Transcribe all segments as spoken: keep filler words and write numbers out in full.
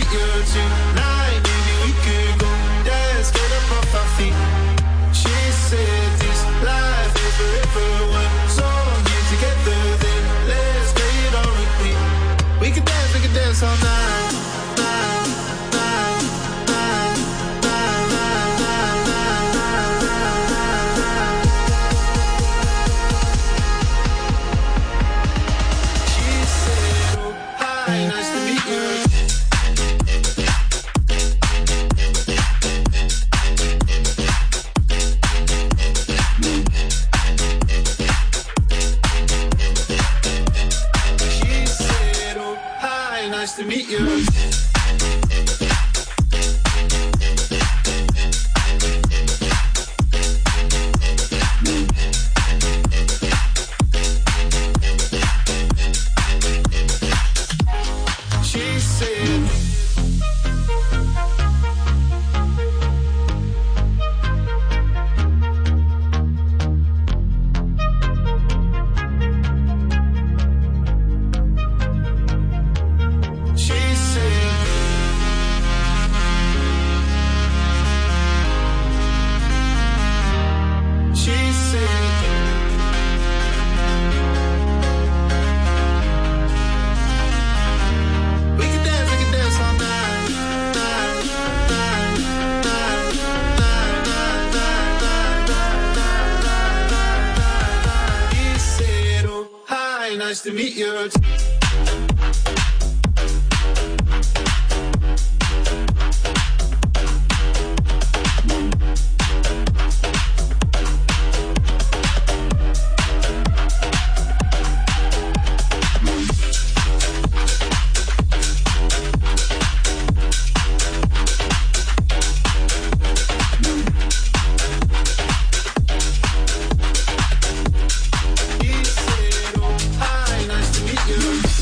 meet you tonight. Maybe we could go dance, get up off our feet. She said this life is forever one song here together. Then let's play it on repeat. We could dance, we could dance all night, night, night, night, night, night, night, night, night, night. She said, oh, hi, nice to meet you. Nice to meet you. She said nice to meet you. You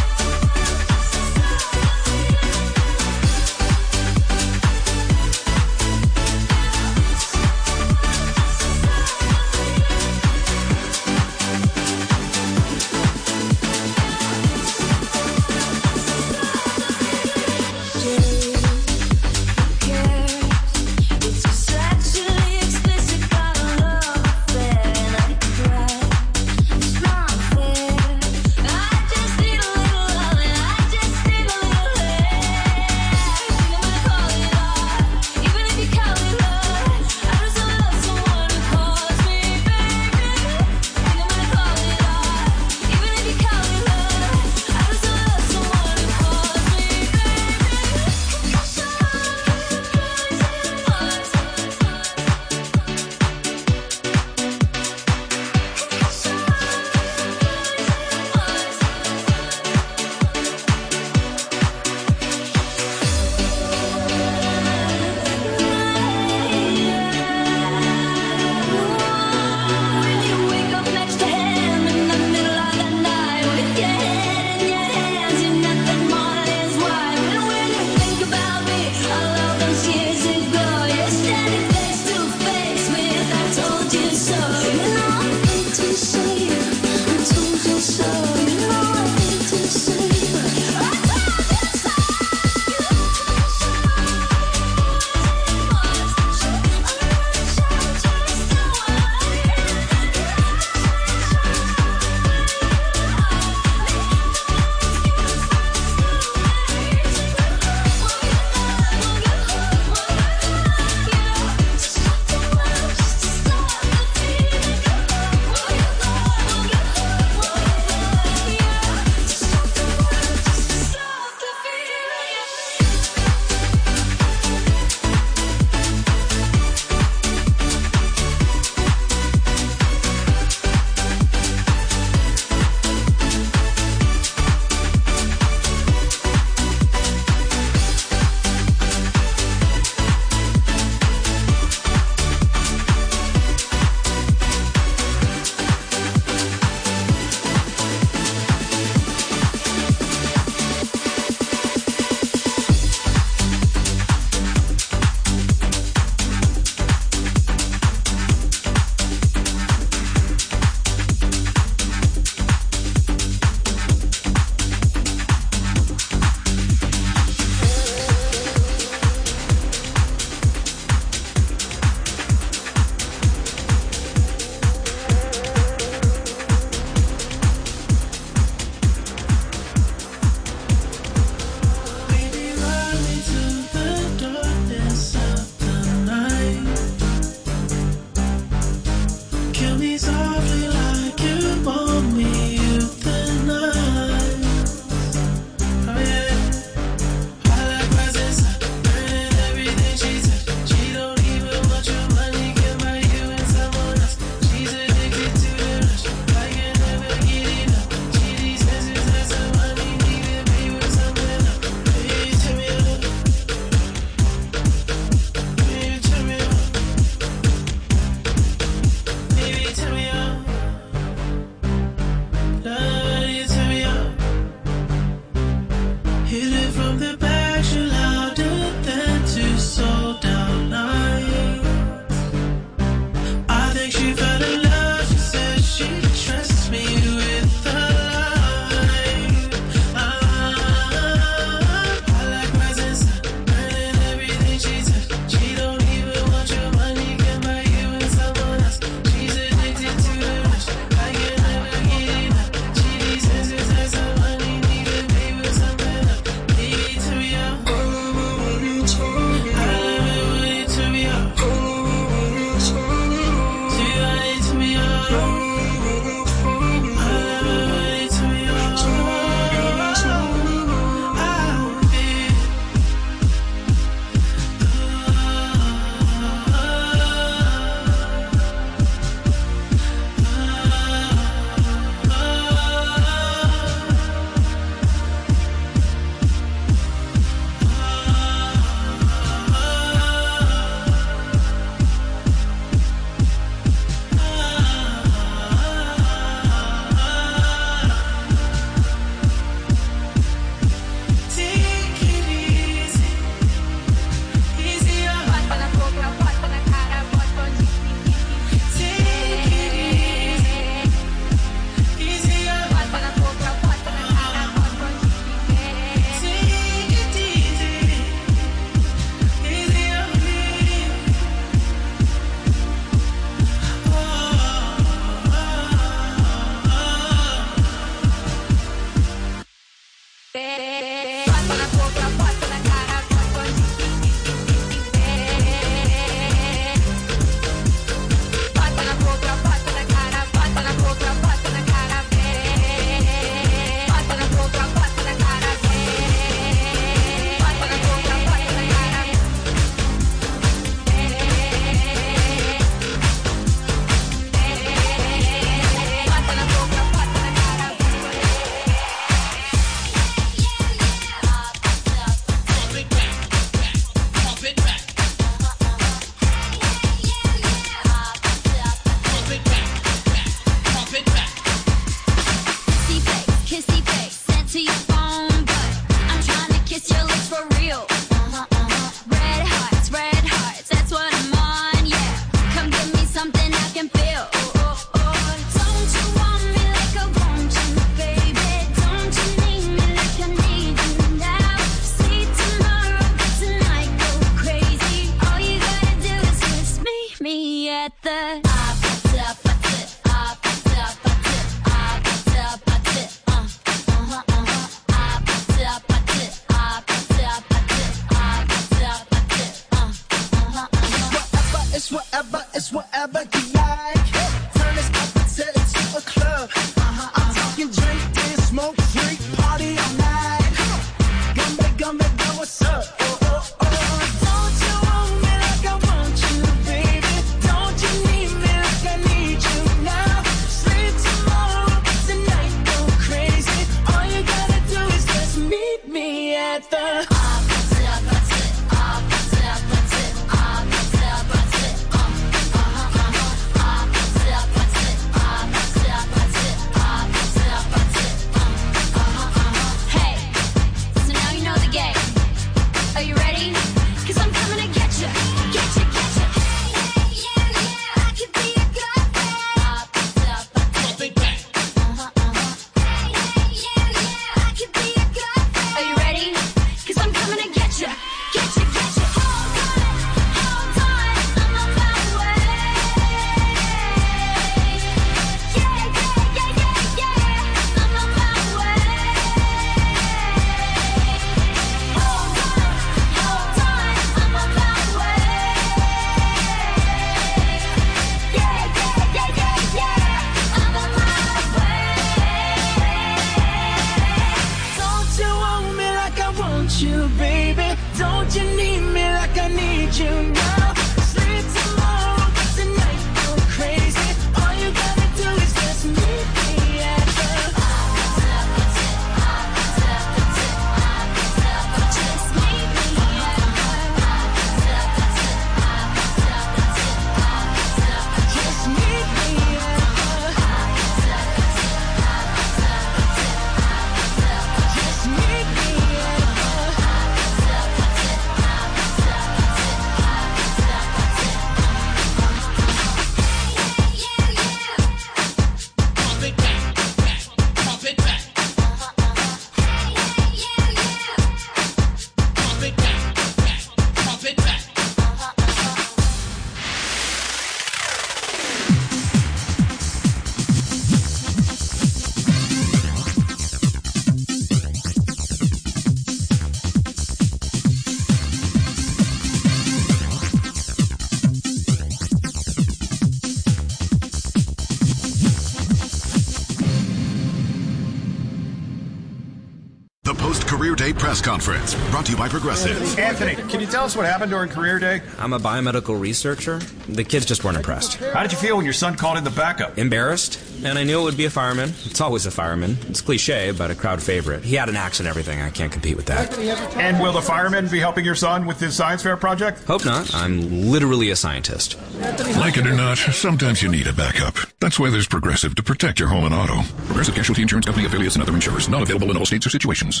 press conference, brought to you by Progressive. Anthony, can you tell us what happened during career day? I'm a biomedical researcher. The kids just weren't impressed. How did you feel when your son called in the backup? Embarrassed, and I knew it would be a fireman. It's always a fireman. It's cliche, but a crowd favorite. He had an axe and everything. I can't compete with that. And will the fireman be helping your son with his science fair project? Hope not. I'm literally a scientist. Like it or not, sometimes you need a backup. That's why there's Progressive to protect your home and auto. Progressive Casualty Insurance Company affiliates and other insurers. Not available in all states or situations.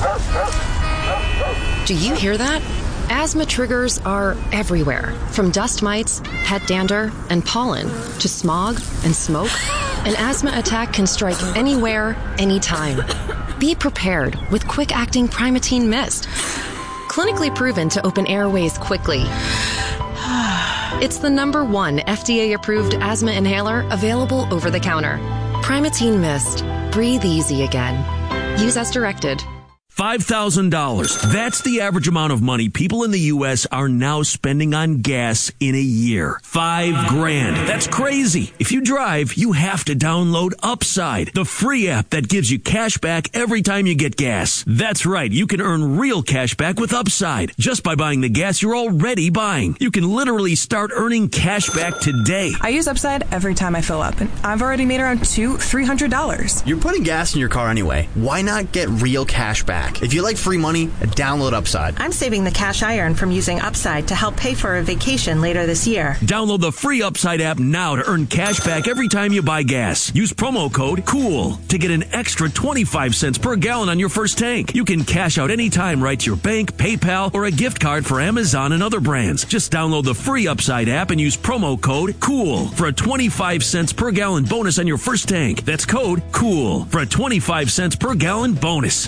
Do you hear that? Asthma triggers are everywhere, from dust mites, pet dander, and pollen, to smog and smoke. An asthma attack can strike anywhere, anytime. Be prepared with quick-acting Primatene Mist. Clinically proven to open airways quickly. It's the number one F D A-approved asthma inhaler available over the counter. Primatene Mist. Breathe easy again. Use as directed. five thousand dollars. That's the average amount of money people in the U S are now spending on gas in a year. Five grand. That's crazy. If you drive, you have to download Upside, the free app that gives you cash back every time you get gas. That's right. You can earn real cash back with Upside just by buying the gas you're already buying. You can literally start earning cash back today. I use Upside every time I fill up, and I've already made around two, three hundred dollars. You're putting gas in your car anyway. Why not get real cash back? If you like free money, download Upside. I'm saving the cash I earn from using Upside to help pay for a vacation later this year. Download the free Upside app now to earn cash back every time you buy gas. Use promo code COOL to get an extra twenty-five cents per gallon on your first tank. You can cash out anytime right to your bank, PayPal, or a gift card for Amazon and other brands. Just download the free Upside app and use promo code COOL for a twenty-five cents per gallon bonus on your first tank. That's code COOL for a twenty-five cents per gallon bonus.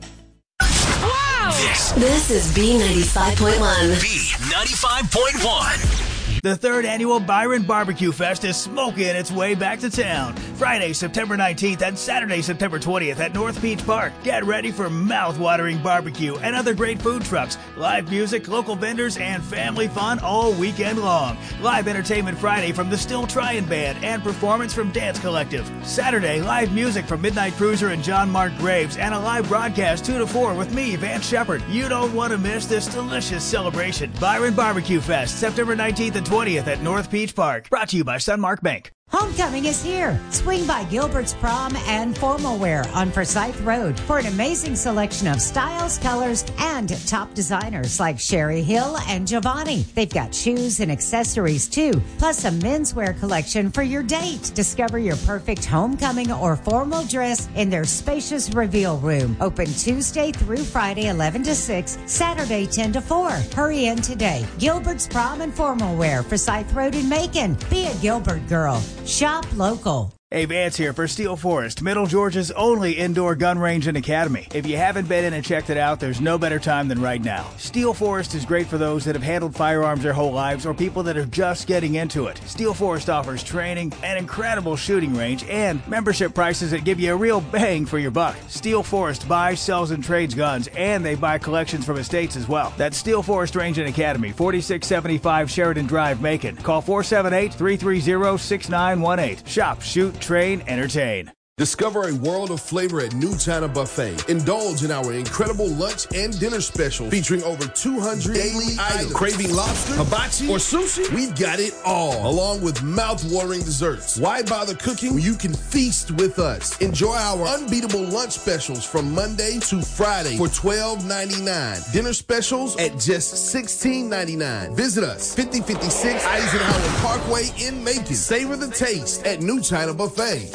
This, this is B ninety-five point one. B ninety-five point one. The third annual Byron Barbecue Fest is smoking its way back to town. Friday, September nineteenth and Saturday, September twentieth at North Beach Park. Get ready for mouth-watering barbecue and other great food trucks, live music, local vendors, and family fun all weekend long. Live entertainment Friday from the Still Tryin' Band and performance from Dance Collective. Saturday, live music from Midnight Cruiser and John Mark Graves and a live broadcast two to four with me, Vance Shepard. You don't want to miss this delicious celebration. Byron Barbecue Fest, September nineteenth and twentieth at North Peach Park. Brought to you by Sunmark Bank. Homecoming is here. Swing by Gilbert's Prom and Formal Wear on Forsyth Road for an amazing selection of styles, colors, and top designers like Sherry Hill and Giovanni. They've got shoes and accessories too, plus a menswear collection for your date. Discover your perfect homecoming or formal dress in their spacious reveal room. Open Tuesday through Friday, eleven to six, Saturday, ten to four. Hurry in today. Gilbert's Prom and Formal Wear, Forsyth Road in Macon. Be a Gilbert girl. Shop local. Hey, Vance here for Steel Forest, Middle Georgia's only indoor gun range and academy. If you haven't been in and checked it out, there's no better time than right now. Steel Forest is great for those that have handled firearms their whole lives or people that are just getting into it. Steel Forest offers training, an incredible shooting range, and membership prices that give you a real bang for your buck. Steel Forest buys, sells, and trades guns, and they buy collections from estates as well. That's Steel Forest Range and Academy, forty-six seventy-five Sheridan Drive, Macon. Call four seven eight, three three zero, six nine one eight. Shop, shoot, train, entertain. Discover a world of flavor at New China Buffet. Indulge in our incredible lunch and dinner special featuring over two hundred daily items. Craving lobster, hibachi, or sushi? We've got it all, along with mouth-watering desserts. Why bother cooking when you can feast with us? Enjoy our unbeatable lunch specials from Monday to Friday for twelve ninety-nine. Dinner specials at just sixteen ninety-nine. Visit us, fifty fifty-six Eisenhower Parkway in Macon. Savor the taste at New China Buffet.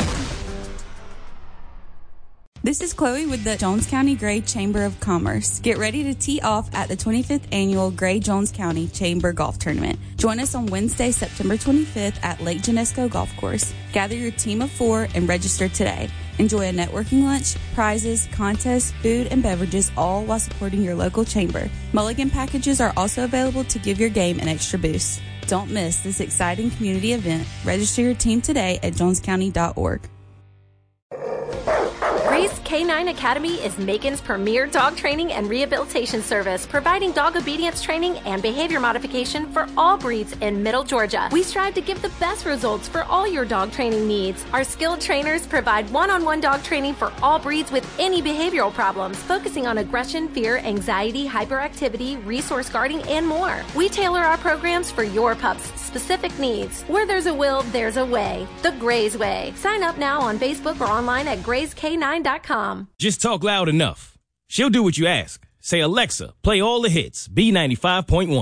This is Chloe with the Jones County Gray Chamber of Commerce. Get ready to tee off at the twenty-fifth Annual Gray Jones County Chamber Golf Tournament. Join us on Wednesday, September twenty-fifth at Lake Genesco Golf Course. Gather your team of four and register today. Enjoy a networking lunch, prizes, contests, food, and beverages, all while supporting your local chamber. Mulligan packages are also available to give your game an extra boost. Don't miss this exciting community event. Register your team today at jones county dot org. Grace K nine Academy is Macon's premier dog training and rehabilitation service, providing dog obedience training and behavior modification for all breeds in Middle Georgia. We strive to give the best results for all your dog training needs. Our skilled trainers provide one-on-one dog training for all breeds with any behavioral problems, focusing on aggression, fear, anxiety, hyperactivity, resource guarding, and more. We tailor our programs for your pup's specific needs. Where there's a will, there's a way. The Grays Way. Sign up now on Facebook or online at grays k nine dot com. Just talk loud enough. She'll do what you ask. Say, Alexa, play all the hits. B ninety-five point one.